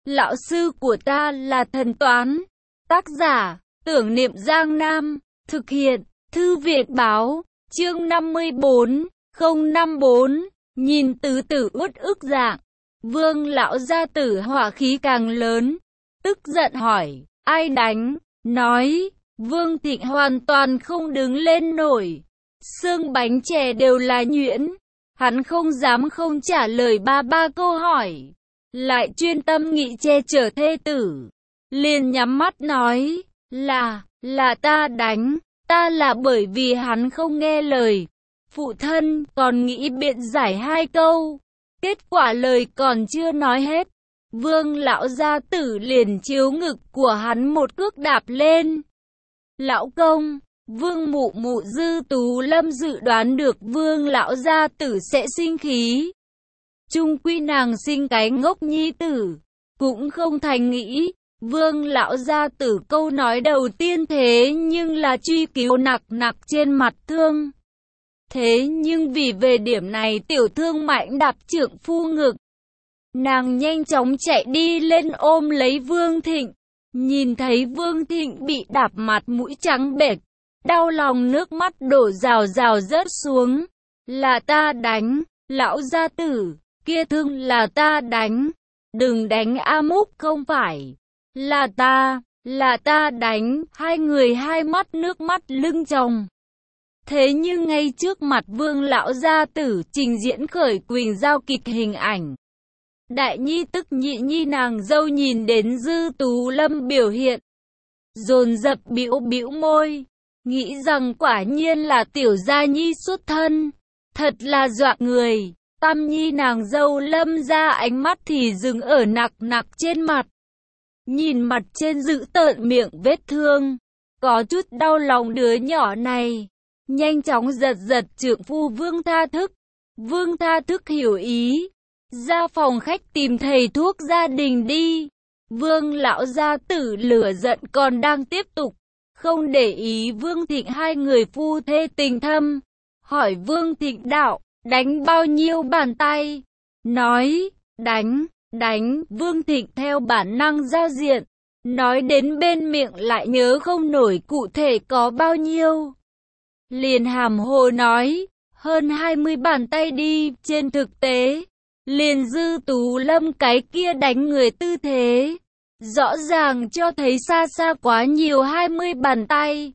Lão sư của ta là thần toán. Tác giả, Tưởng Niệm Giang Nam. Thực hiện, Thư viện báo. Chương 54, 054. Nhìn tứ tử uất ức dạng. Vương lão gia tử hỏa khí càng lớn. Tức giận hỏi, ai đánh? Nói, Vương Thịnh hoàn toàn không đứng lên nổi. Xương bánh chè đều là nhuyễn. Hắn không dám không trả lời ba câu hỏi. Lại chuyên tâm nghị che chở thê tử. Liền nhắm mắt nói, là ta đánh. Ta là bởi vì hắn không nghe lời. Phụ thân còn nghĩ biện giải hai câu. Kết quả lời còn chưa nói hết. Vương lão gia tử liền chiếu ngực của hắn một cước đạp lên. Lão công, Vương mụ mụ Dư Tú Lâm dự đoán được Vương lão gia tử sẽ sinh khí. Chung quy nàng sinh cái ngốc nhi tử, cũng không thành nghĩ. Vương lão gia tử câu nói đầu tiên thế nhưng là truy cứu nặc trên mặt thương. Thế nhưng vì về điểm này tiểu thương mạnh đạp trượng phu ngực. Nàng nhanh chóng chạy đi lên ôm lấy Vương Thịnh. Nhìn thấy Vương Thịnh bị đạp mặt mũi trắng bệch, đau lòng nước mắt đổ rào rào rớt xuống. Là ta đánh, lão gia tử, kia thương là ta đánh. Đừng đánh A Múc không phải. Là ta đánh. Hai người hai mắt nước mắt lưng tròng. Thế nhưng ngay trước mặt Vương lão gia tử trình diễn khởi Quỳnh Giao kịch hình ảnh. Đại nhi tức nhị nhi nàng dâu nhìn đến Dư Tú Lâm biểu hiện, dồn dập bĩu môi, nghĩ rằng quả nhiên là tiểu gia nhi xuất thân, thật là dọa người. Tam nhi nàng dâu Lâm ra ánh mắt thì dừng ở nặc trên mặt, nhìn mặt trên dữ tợn miệng vết thương, có chút đau lòng đứa nhỏ này, nhanh chóng giật trượng phu Vương Tha Thức. Vương Tha Thức hiểu ý, ra phòng khách tìm thầy thuốc gia đình đi. Vương lão gia tử lửa giận còn đang tiếp tục, không để ý Vương Thịnh hai người phu thê tình thâm. Hỏi Vương Thịnh đạo, đánh bao nhiêu bàn tay? Nói, đánh. Vương Thịnh theo bản năng giao diện, nói đến bên miệng lại nhớ không nổi cụ thể có bao nhiêu. Liền hàm hồ nói, hơn 20 bàn tay đi. Trên thực tế, liền Dư Tú Lâm cái kia đánh người tư thế, rõ ràng cho thấy xa quá nhiều 20 bàn tay.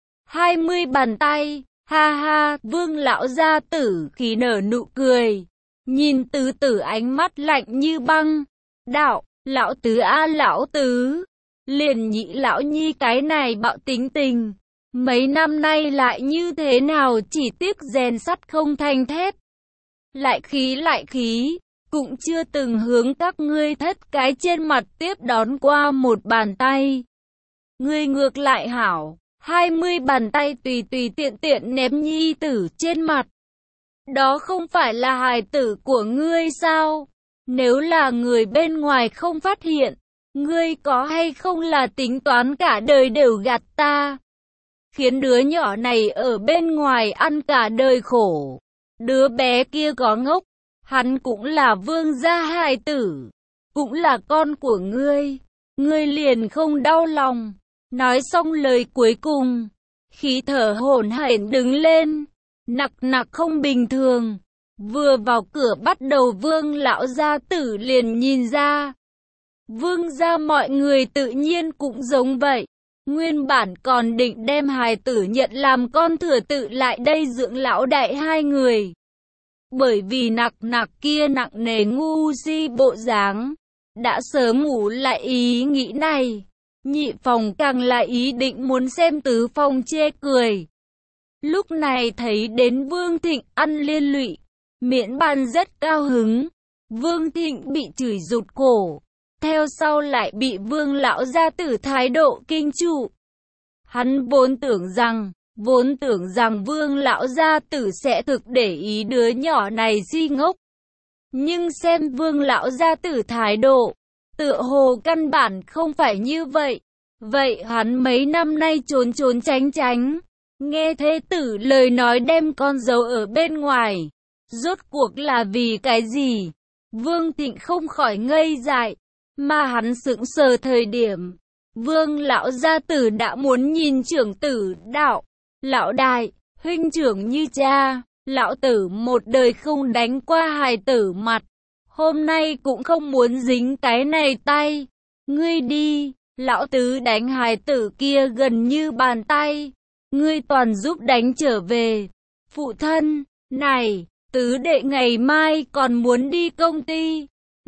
20 bàn tay, ha ha. Vương lão gia tử khí nở nụ cười, nhìn tứ tử ánh mắt lạnh như băng, đạo, lão tứ a lão tứ, liền nhị lão nhi cái này bạo tính tình, mấy năm nay lại như thế nào, chỉ tiếc rèn sắt không thành thép. Lại khí, cũng chưa từng hướng các ngươi thất cái trên mặt tiếp đón qua một bàn tay. Ngươi ngược lại hảo, 20 bàn tay tùy tiện ném nhi tử trên mặt. Đó không phải là hài tử của ngươi sao? Nếu là người bên ngoài không phát hiện, ngươi có hay không là tính toán cả đời đều gạt ta? Khiến đứa nhỏ này ở bên ngoài ăn cả đời khổ. Đứa bé kia có ngốc, hắn cũng là vương gia hài tử, cũng là con của ngươi liền không đau lòng. Nói xong lời cuối cùng, khí thở hổn hển đứng lên, nặc không bình thường. Vừa vào cửa bắt đầu Vương lão gia tử liền nhìn ra. Vương gia mọi người tự nhiên cũng giống vậy. Nguyên bản còn định đem hài tử nhận làm con thừa tự lại đây dưỡng lão đại hai người. Bởi vì nặc kia nặng nề ngu si bộ dáng, đã sớm ngủ lại ý nghĩ này. Nhị phòng càng là ý định muốn xem tứ phòng chê cười. Lúc này thấy đến Vương Thịnh ăn liên lụy, miễn bàn rất cao hứng. Vương Thịnh bị chửi rụt cổ, theo sau lại bị Vương lão gia tử thái độ kinh trụ. Hắn vốn tưởng rằng Vương lão gia tử sẽ thực để ý đứa nhỏ này si ngốc. Nhưng xem Vương lão gia tử thái độ, tựa hồ căn bản không phải như vậy. Vậy hắn mấy năm nay trốn tránh, nghe thế tử lời nói đem con dâu ở bên ngoài. Rốt cuộc là vì cái gì? Vương Thịnh không khỏi ngây dại, Mà hắn sững sờ thời điểm, Vương lão gia tử đã muốn nhìn trưởng tử đạo. Lão đại, huynh trưởng như cha, lão tử một đời không đánh qua hài tử mặt. Hôm nay cũng không muốn dính cái này tay. Ngươi đi, lão tứ đánh hài tử kia gần như bàn tay. Ngươi toàn giúp đánh trở về. Phụ thân, này, tứ đệ ngày mai còn muốn đi công ty.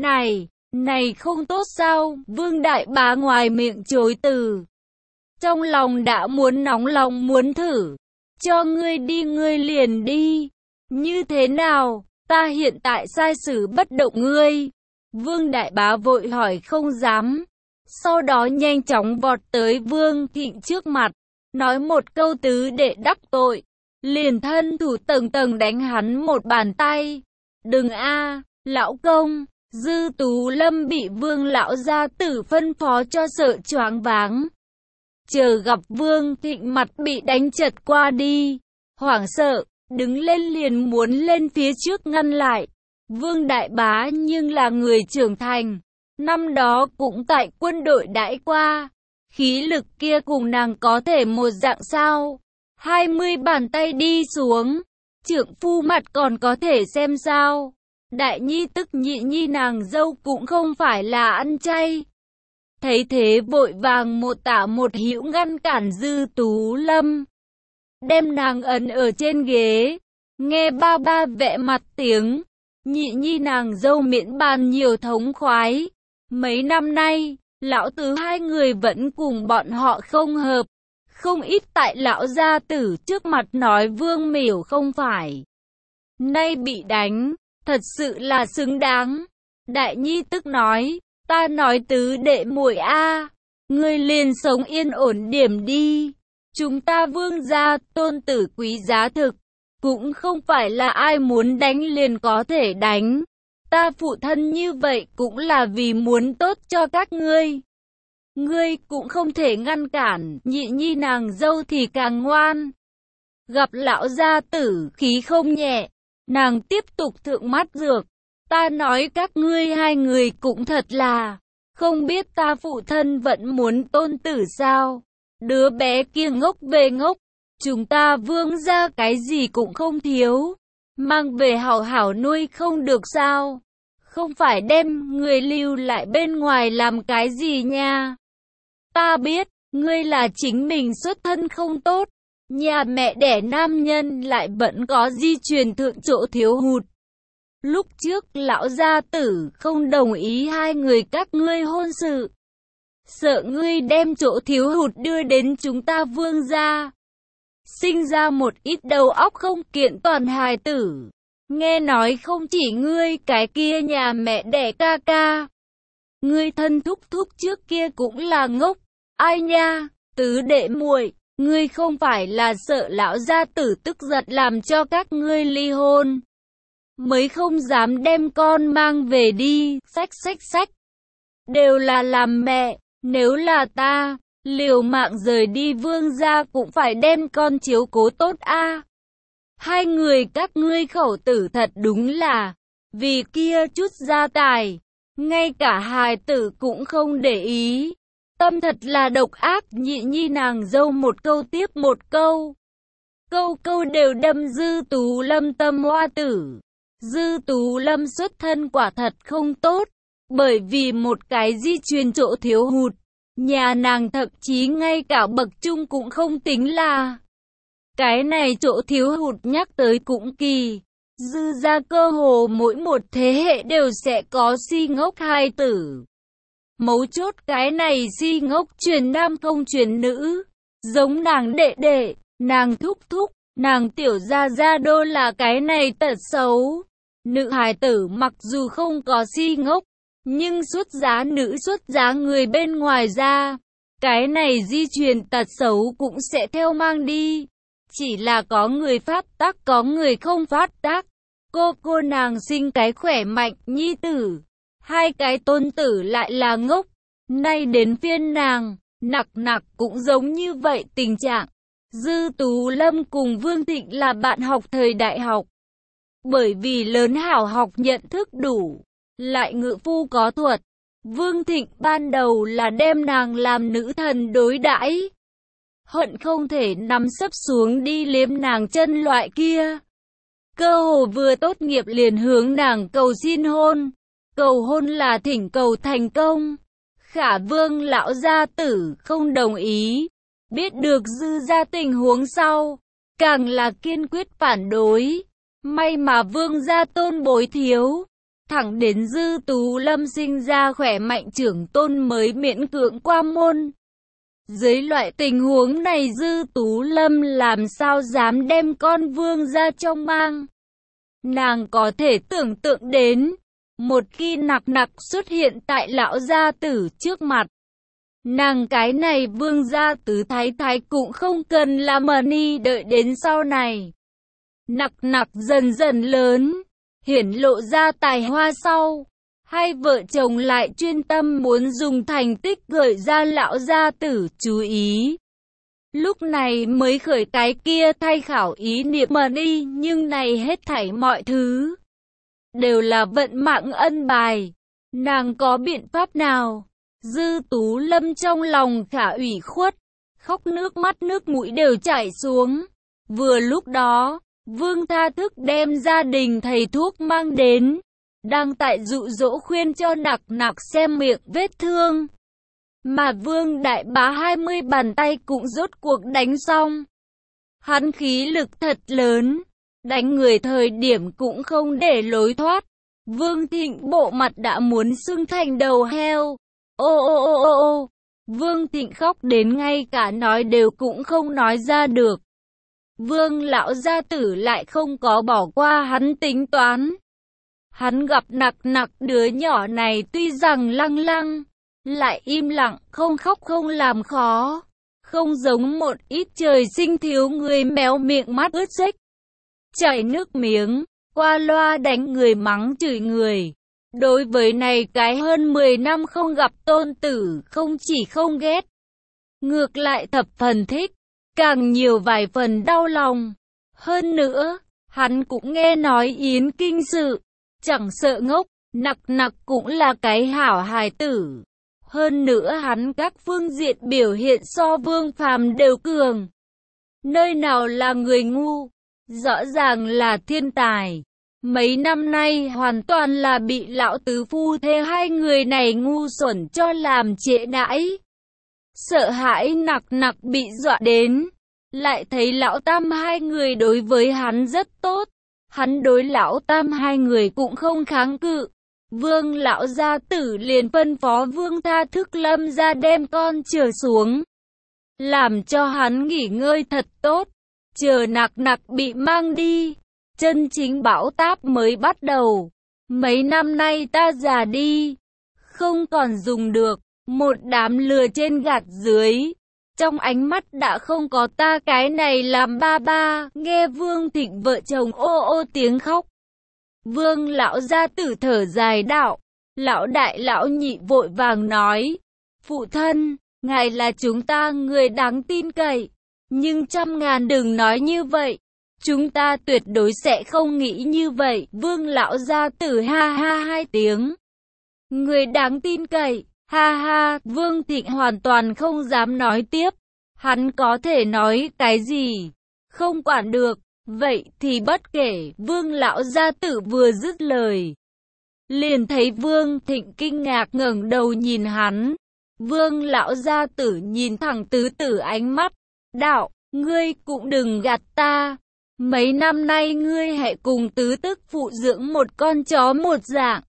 Này không tốt sao? Vương đại bá ngoài miệng chối từ. Trong lòng đã muốn nóng lòng muốn thử. Cho ngươi đi ngươi liền đi. Như thế nào? Ta hiện tại sai sử bất động ngươi. Vương đại bá vội hỏi không dám. Sau đó nhanh chóng vọt tới Vương Thịnh trước mặt. Nói một câu tứ đệ đắc tội. Liền thân thủ tầng tầng đánh hắn một bàn tay. Đừng a, lão công. Dư Tú Lâm bị Vương lão gia tử phân phó cho sợ choáng váng. Chờ gặp Vương Thịnh mặt bị đánh chật qua đi. Hoảng sợ, đứng lên liền muốn lên phía trước ngăn lại. Vương đại bá nhưng là người trưởng thành. Năm đó cũng tại quân đội đãi qua. Khí lực kia cùng nàng có thể một dạng sao. 20 bàn tay đi xuống. Trưởng phu mặt còn có thể xem sao. Đại nhi tức nhị nhi nàng dâu cũng không phải là ăn chay. Thấy thế vội vàng một tả một hữu ngăn cản Dư Tú Lâm. Đem nàng ấn ở trên ghế. Nghe ba ba vẽ mặt tiếng. Nhị nhi nàng dâu miễn bàn nhiều thống khoái. Mấy năm nay, lão tứ hai người vẫn cùng bọn họ không hợp. Không ít tại lão gia tử trước mặt nói Vương Miểu không phải. Nay bị đánh, thật sự là xứng đáng. Đại nhi tức nói, ta nói tứ đệ muội a, ngươi liền sống yên ổn điểm đi. Chúng ta Vương gia tôn tử quý giá thực, cũng không phải là ai muốn đánh liền có thể đánh. Ta phụ thân như vậy cũng là vì muốn tốt cho các ngươi. Ngươi cũng không thể ngăn cản, nhị nhi nàng dâu thì càng ngoan. Gặp lão gia tử khí không nhẹ, nàng tiếp tục thượng mắt dược. Ta nói các ngươi hai người cũng thật là, không biết ta phụ thân vẫn muốn tôn tử sao. Đứa bé kia ngốc về ngốc, chúng ta Vương gia cái gì cũng không thiếu. Mang về hảo hảo nuôi không được sao. Không phải đem người lưu lại bên ngoài làm cái gì nha. Ta biết, ngươi là chính mình xuất thân không tốt. Nhà mẹ đẻ nam nhân lại vẫn có di truyền thượng chỗ thiếu hụt. Lúc trước lão gia tử không đồng ý hai người các ngươi hôn sự. Sợ ngươi đem chỗ thiếu hụt đưa đến chúng ta Vương gia. Sinh ra một ít đầu óc không kiện toàn hài tử. Nghe nói không chỉ ngươi cái kia nhà mẹ đẻ ca ca. Ngươi thân thúc thúc trước kia cũng là ngốc. Ai nha, tứ đệ muội, ngươi không phải là sợ lão gia tử tức giận làm cho các ngươi ly hôn. Mới không dám đem con mang về đi, xách. Đều là làm mẹ, nếu là ta, liều mạng rời đi Vương gia cũng phải đem con chiếu cố tốt a. Hai người các ngươi khẩu tử thật đúng là, vì kia chút gia tài, ngay cả hài tử cũng không để ý. Tâm thật là độc ác, nhị nhi nàng dâu một câu tiếp một câu. Câu đều đâm Dư Tú Lâm tâm hoa tử. Dư Tú Lâm xuất thân quả thật không tốt, bởi vì một cái di truyền chỗ thiếu hụt. Nhà nàng thậm chí ngay cả bậc trung cũng không tính là. Cái này chỗ thiếu hụt nhắc tới cũng kỳ. Dư ra cơ hồ mỗi một thế hệ đều sẽ có si ngốc hai tử. Mấu chốt cái này si ngốc truyền nam không truyền nữ. Giống nàng đệ đệ, nàng thúc thúc, nàng tiểu gia gia đô là cái này tật xấu. Nữ hài tử mặc dù không có si ngốc, nhưng xuất giá nữ xuất giá người bên ngoài ra. Cái này di truyền tật xấu cũng sẽ theo mang đi. Chỉ là có người phát tác có người không phát tác. Cô nàng sinh cái khỏe mạnh nhi tử. Hai cái tôn tử lại là ngốc. Nay đến phiên nàng, nặc cũng giống như vậy tình trạng. Dư Tú Lâm cùng Vương Thịnh là bạn học thời đại học. Bởi vì lớn hảo học nhận thức đủ, lại ngữ phu có thuật, Vương Thịnh ban đầu là đem nàng làm nữ thần đối đãi, hận không thể nằm sấp xuống đi liếm nàng chân loại kia. Cơ hồ vừa tốt nghiệp liền hướng nàng cầu xin hôn. Cầu hôn là thỉnh cầu thành công. Khả Vương lão gia tử không đồng ý. Biết được Dư gia tình huống sau, càng là kiên quyết phản đối. May mà Vương gia tôn bối thiếu, thẳng đến Dư Tú Lâm sinh ra khỏe mạnh trưởng tôn mới miễn cưỡng qua môn. Dưới loại tình huống này Dư Tú Lâm làm sao dám đem con Vương gia trong mang. Nàng có thể tưởng tượng đến, một khi nặc nặc xuất hiện tại lão gia tử trước mặt, nàng cái này Vương gia tứ thái thái cũng không cần làm mani đợi đến sau này. Nặc nặc dần dần lớn, hiển lộ ra tài hoa sau, hai vợ chồng lại chuyên tâm muốn dùng thành tích gợi ra lão gia tử chú ý. Lúc này mới khởi cái kia thay khảo ý niệm mà đi, nhưng này hết thảy mọi thứ đều là vận mạng ân bài. Nàng có biện pháp nào? Dư Tú Lâm trong lòng khả ủy khuất, khóc nước mắt nước mũi đều chảy xuống. Vừa lúc đó, Vương Tha Thức đem gia đình thầy thuốc mang đến, đang tại dụ dỗ khuyên cho nặc nặc xem miệng vết thương. Mà Vương Đại Bá 20 bàn tay cũng rốt cuộc đánh xong. Hắn khí lực thật lớn, đánh người thời điểm cũng không để lối thoát. Vương Thịnh bộ mặt đã muốn sưng thành đầu heo. Ô ô ô ô ô, Vương Thịnh khóc đến ngay cả nói đều cũng không nói ra được. Vương lão gia tử lại không có bỏ qua hắn tính toán. Hắn gặp nặc nặc đứa nhỏ này tuy rằng lăng lăng, lại im lặng, không khóc không làm khó, không giống một ít trời sinh thiếu người méo miệng mắt ướt rách, chảy nước miếng, qua loa đánh người mắng chửi người. Đối với này cái hơn 10 năm không gặp tôn tử không chỉ không ghét, ngược lại thập phần thích, càng nhiều vài phần đau lòng. Hơn nữa, hắn cũng nghe nói yến kinh sự, chẳng sợ ngốc, nặc nặc cũng là cái hảo hài tử. Hơn nữa hắn các phương diện biểu hiện so Vương Phàm đều cường. Nơi nào là người ngu, rõ ràng là thiên tài. Mấy năm nay hoàn toàn là bị lão tứ phu thê hai người này ngu xuẩn cho làm trễ đãi. Sợ hãi nặc nặc bị dọa đến, lại thấy lão tam hai người đối với hắn rất tốt. Hắn đối lão tam hai người cũng không kháng cự. Vương lão gia tử liền phân phó Vương Tha Thức Lâm ra đem con trở xuống, làm cho hắn nghỉ ngơi thật tốt, chờ nặc nặc bị mang đi, chân chính bão táp mới bắt đầu. Mấy năm nay ta già đi, không còn dùng được, một đám lừa trên gạt dưới, trong ánh mắt đã không có ta cái này làm ba ba. Nghe Vương Thịnh vợ chồng ô ô tiếng khóc, Vương lão gia tử thở dài đạo, lão đại lão nhị vội vàng nói, phụ thân, ngài là chúng ta người đáng tin cậy, nhưng trăm ngàn đừng nói như vậy, chúng ta tuyệt đối sẽ không nghĩ như vậy. Vương lão gia tử ha ha hai tiếng, người đáng tin cậy, ha ha. Vương Thịnh hoàn toàn không dám nói tiếp, hắn có thể nói cái gì, không quản được. Vậy thì bất kể. Vương lão gia tử vừa dứt lời, liền thấy Vương Thịnh kinh ngạc ngẩng đầu nhìn hắn. Vương lão gia tử nhìn thẳng tứ tử ánh mắt, đạo, ngươi cũng đừng gạt ta. Mấy năm nay ngươi hãy cùng tứ tức phụ dưỡng một con chó một dạng.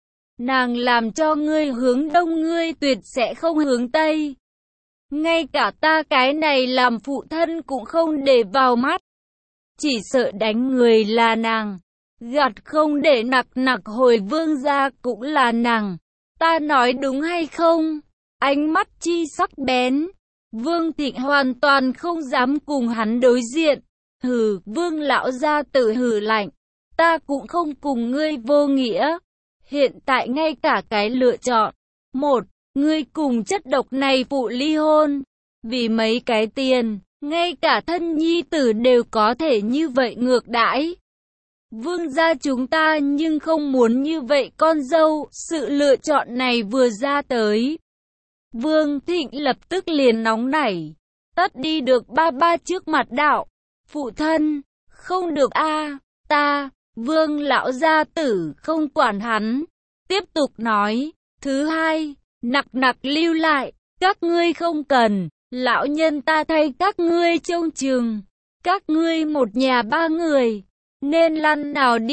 Nàng làm cho ngươi hướng đông, ngươi tuyệt sẽ không hướng tây. Ngay cả ta cái này làm phụ thân cũng không để vào mắt. Chỉ sợ đánh người là nàng, gạt không để nặc nặc hồi Vương gia cũng là nàng. Ta nói đúng hay không? Ánh mắt chi sắc bén. Vương Thịnh hoàn toàn không dám cùng hắn đối diện. Hừ, Vương lão gia tử hừ lạnh. Ta cũng không cùng ngươi vô nghĩa. Hiện tại ngay cả cái lựa chọn. Một, ngươi cùng chất độc này phụ ly hôn. Vì mấy cái tiền, ngay cả thân nhi tử đều có thể như vậy ngược đãi. Vương gia chúng ta nhưng không muốn như vậy con dâu. Sự lựa chọn này vừa ra tới, Vương Thịnh lập tức liền nóng nảy, tất đi được ba trước mặt đạo. Phụ thân, không được a, ta, Vương lão gia tử không quản hắn, tiếp tục nói, thứ hai, nặc lưu lại, các ngươi không cần, lão nhân ta thay các ngươi trông chừng, các ngươi một nhà 3 người, nên lăn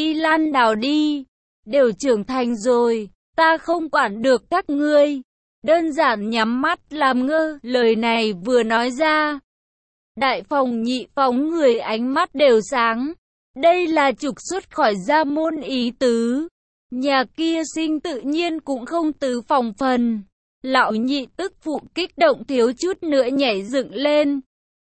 nào đi, đều trưởng thành rồi, ta không quản được các ngươi. Đơn giản nhắm mắt làm ngơ, lời này vừa nói ra, đại phòng nhị phòng người ánh mắt đều sáng. Đây là trục xuất khỏi gia môn ý tứ. Nhà kia sinh tự nhiên cũng không tứ phòng phần. Lão nhị tức phụ kích động thiếu chút nữa nhảy dựng lên.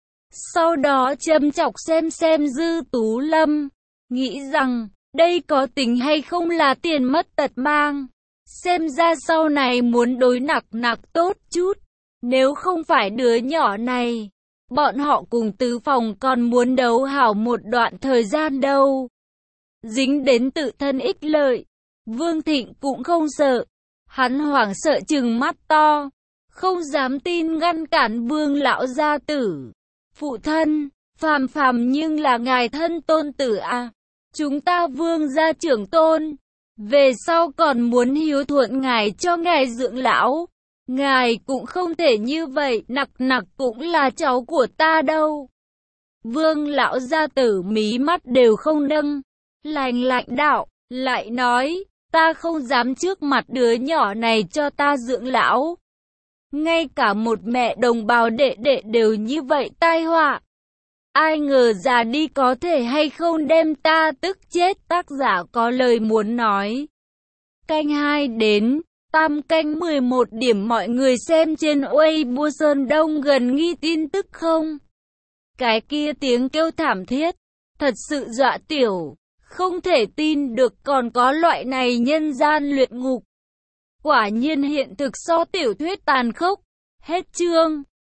Sau đó châm chọc xem Dư Tú Lâm, nghĩ rằng đây có tính hay không là tiền mất tật mang. Xem ra sau này muốn đối nặc tốt chút. Nếu không phải đứa nhỏ này, bọn họ cùng tứ phòng còn muốn đấu hảo một đoạn thời gian đâu. Dính đến tự thân ích lợi, Vương Thịnh cũng không sợ. Hắn hoảng sợ trừng mắt to, không dám tin ngăn cản Vương lão gia tử. Phụ thân, phàm nhưng là ngài thân tôn tử à. Chúng ta Vương gia trưởng tôn, về sau còn muốn hiếu thuận ngài cho ngài dưỡng lão. Ngài cũng không thể như vậy, nặc cũng là cháu của ta đâu. Vương lão gia tử mí mắt đều không nâng, lạnh đạo, lại nói, ta không dám trước mặt đứa nhỏ này cho ta dưỡng lão. Ngay cả một mẹ đồng bào đệ đều như vậy tai họa. Ai ngờ già đi có thể hay không đem ta tức chết. Tác giả có lời muốn nói. Canh 2 đến tam canh 11 điểm mọi người xem trên Weibo Sơn Đông gần nghi tin tức không? Cái kia tiếng kêu thảm thiết, thật sự dọa tiểu, không thể tin được còn có loại này nhân gian luyện ngục. Quả nhiên hiện thực so tiểu thuyết tàn khốc. Hết chương.